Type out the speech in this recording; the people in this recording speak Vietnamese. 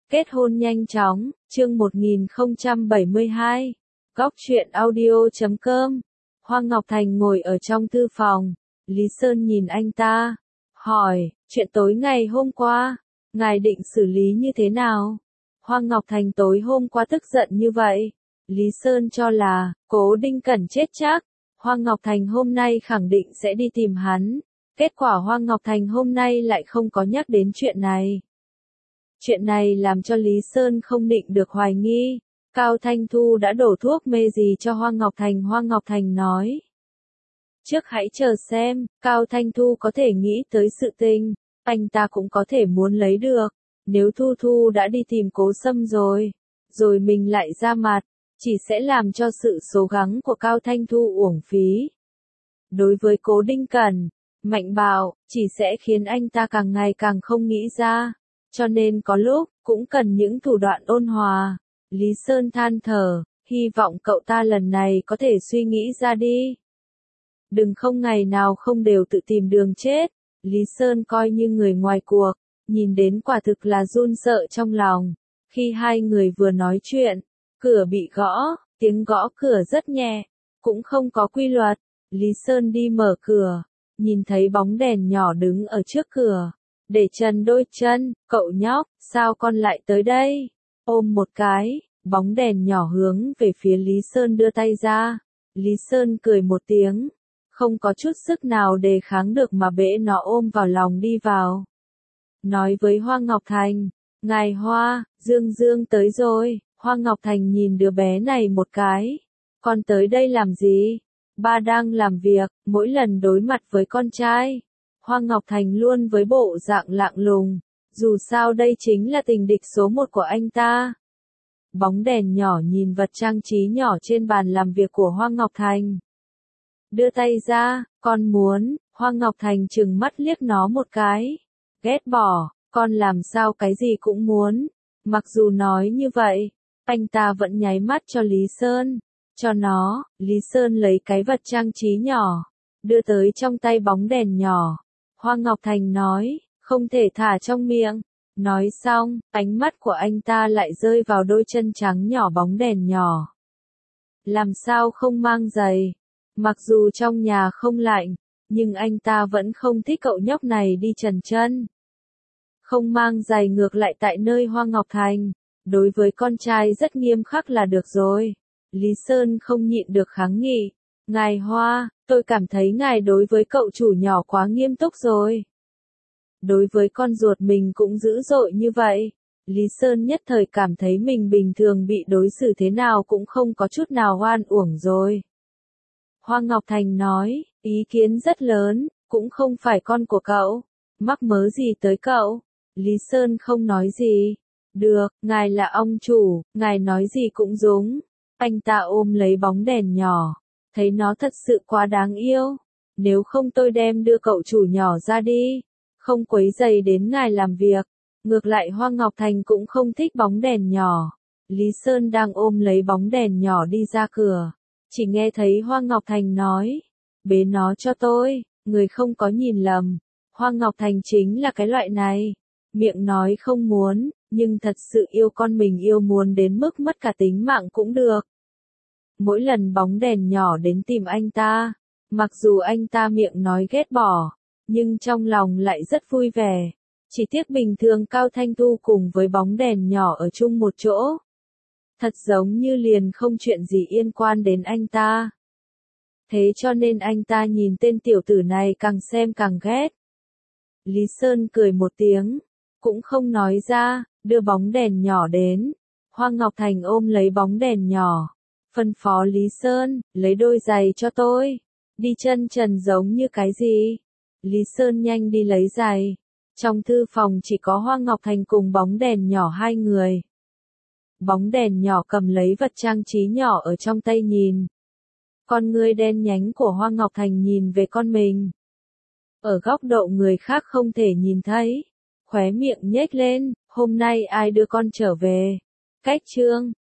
Kết hôn nhanh chóng, chương 1072. Góc truyện audio.com. Hoa Ngọc Thành ngồi ở trong thư phòng. Lý Sơn nhìn anh ta, hỏi, chuyện tối ngày hôm qua, ngài định xử lý như thế nào? Hoa Ngọc Thành tối hôm qua tức giận như vậy. Lý Sơn cho là, Cố Đinh Cẩn chết chắc. Hoa Ngọc Thành hôm nay khẳng định sẽ đi tìm hắn. Kết quả Hoa Ngọc Thành hôm nay lại không có nhắc đến chuyện này. Chuyện này làm cho Lý Sơn không định được hoài nghi. Cao Thanh Thu đã đổ thuốc mê gì cho Hoa Ngọc Thành? Hoa Ngọc Thành nói. Trước hãy chờ xem, Cao Thanh Thu có thể nghĩ tới sự tình, anh ta cũng có thể muốn lấy được. Nếu Thu Thu đã đi tìm Cố Sâm rồi mình lại ra mặt, chỉ sẽ làm cho sự cố gắng của Cao Thanh Thu uổng phí. Đối với Cố Đinh Cẩn, mạnh bạo, chỉ sẽ khiến anh ta càng ngày càng không nghĩ ra. Cho nên có lúc, cũng cần những thủ đoạn ôn hòa. Lý Sơn than thở, hy vọng cậu ta lần này có thể suy nghĩ ra đi. Đừng không ngày nào không đều tự tìm đường chết. Lý Sơn coi như người ngoài cuộc, nhìn đến quả thực là run sợ trong lòng. Khi hai người vừa nói chuyện, cửa bị gõ, tiếng gõ cửa rất nhẹ, cũng không có quy luật. Lý Sơn đi mở cửa, nhìn thấy bóng đèn nhỏ đứng ở trước cửa. Để trần đôi chân, cậu nhóc, sao con lại tới đây? Ôm một cái, bóng đèn nhỏ hướng về phía Lý Sơn đưa tay ra. Lý Sơn cười một tiếng, không có chút sức nào đề kháng được mà bế nó ôm vào lòng đi vào. Nói với Hoa Ngọc Thành, ngài Hoa, Dương Dương tới rồi. Hoa Ngọc Thành nhìn đứa bé này một cái. Con tới đây làm gì? Ba đang làm việc, mỗi lần đối mặt với con trai. Hoa Ngọc Thành luôn với bộ dạng lạng lùng, dù sao đây chính là tình địch số một của anh ta. Bóng đèn nhỏ nhìn vật trang trí nhỏ trên bàn làm việc của Hoa Ngọc Thành. Đưa tay ra, con muốn. Hoa Ngọc Thành trừng mắt liếc nó một cái. Ghét bỏ, con làm sao cái gì cũng muốn. Mặc dù nói như vậy, anh ta vẫn nháy mắt cho Lý Sơn. Cho nó, Lý Sơn lấy cái vật trang trí nhỏ, đưa tới trong tay bóng đèn nhỏ. Hoa Ngọc Thành nói, không thể thả trong miệng. Nói xong, ánh mắt của anh ta lại rơi vào đôi chân trắng nhỏ bóng đèn nhỏ. Làm sao không mang giày? Mặc dù trong nhà không lạnh, nhưng anh ta vẫn không thích cậu nhóc này đi trần chân. Không mang giày ngược lại tại nơi Hoa Ngọc Thành, đối với con trai rất nghiêm khắc là được rồi. Lý Sơn không nhịn được kháng nghị. Ngài Hoa, tôi cảm thấy ngài đối với cậu chủ nhỏ quá nghiêm túc rồi. Đối với con ruột mình cũng dữ dội như vậy. Lý Sơn nhất thời cảm thấy mình bình thường bị đối xử thế nào cũng không có chút nào oan uổng rồi. Hoa Ngọc Thành nói, ý kiến rất lớn, cũng không phải con của cậu. Mắc mớ gì tới cậu? Lý Sơn không nói gì. Được, ngài là ông chủ, ngài nói gì cũng đúng. Anh ta ôm lấy bóng đèn nhỏ, thấy nó thật sự quá đáng yêu. Nếu không tôi đem đưa cậu chủ nhỏ ra đi, không quấy rầy đến ngài làm việc. Ngược lại Hoa Ngọc Thành cũng không thích bóng đèn nhỏ. Lý Sơn đang ôm lấy bóng đèn nhỏ đi ra cửa, chỉ nghe thấy Hoa Ngọc Thành nói, bế nó cho tôi, người không có nhìn lầm. Hoa Ngọc Thành chính là cái loại này, miệng nói không muốn, nhưng thật sự yêu con mình yêu muốn đến mức mất cả tính mạng cũng được. Mỗi lần bóng đèn nhỏ đến tìm anh ta, mặc dù anh ta miệng nói ghét bỏ, nhưng trong lòng lại rất vui vẻ. Chỉ tiếc bình thường Cao Thanh Thu cùng với bóng đèn nhỏ ở chung một chỗ. Thật giống như liền không chuyện gì liên quan đến anh ta. Thế cho nên anh ta nhìn tên tiểu tử này càng xem càng ghét. Lý Sơn cười một tiếng, cũng không nói ra, đưa bóng đèn nhỏ đến. Hoa Ngọc Thành ôm lấy bóng đèn nhỏ, phân phó Lý Sơn, lấy đôi giày cho tôi. Đi chân trần giống như cái gì? Lý Sơn nhanh đi lấy giày. Trong thư phòng chỉ có Hoa Ngọc Thành cùng bóng đèn nhỏ hai người. Bóng đèn nhỏ cầm lấy vật trang trí nhỏ ở trong tay nhìn. Con ngươi đen nhánh của Hoa Ngọc Thành nhìn về con mình. Ở góc độ người khác không thể nhìn thấy. Khóe miệng nhếch lên, hôm nay ai đưa con trở về? Cách chương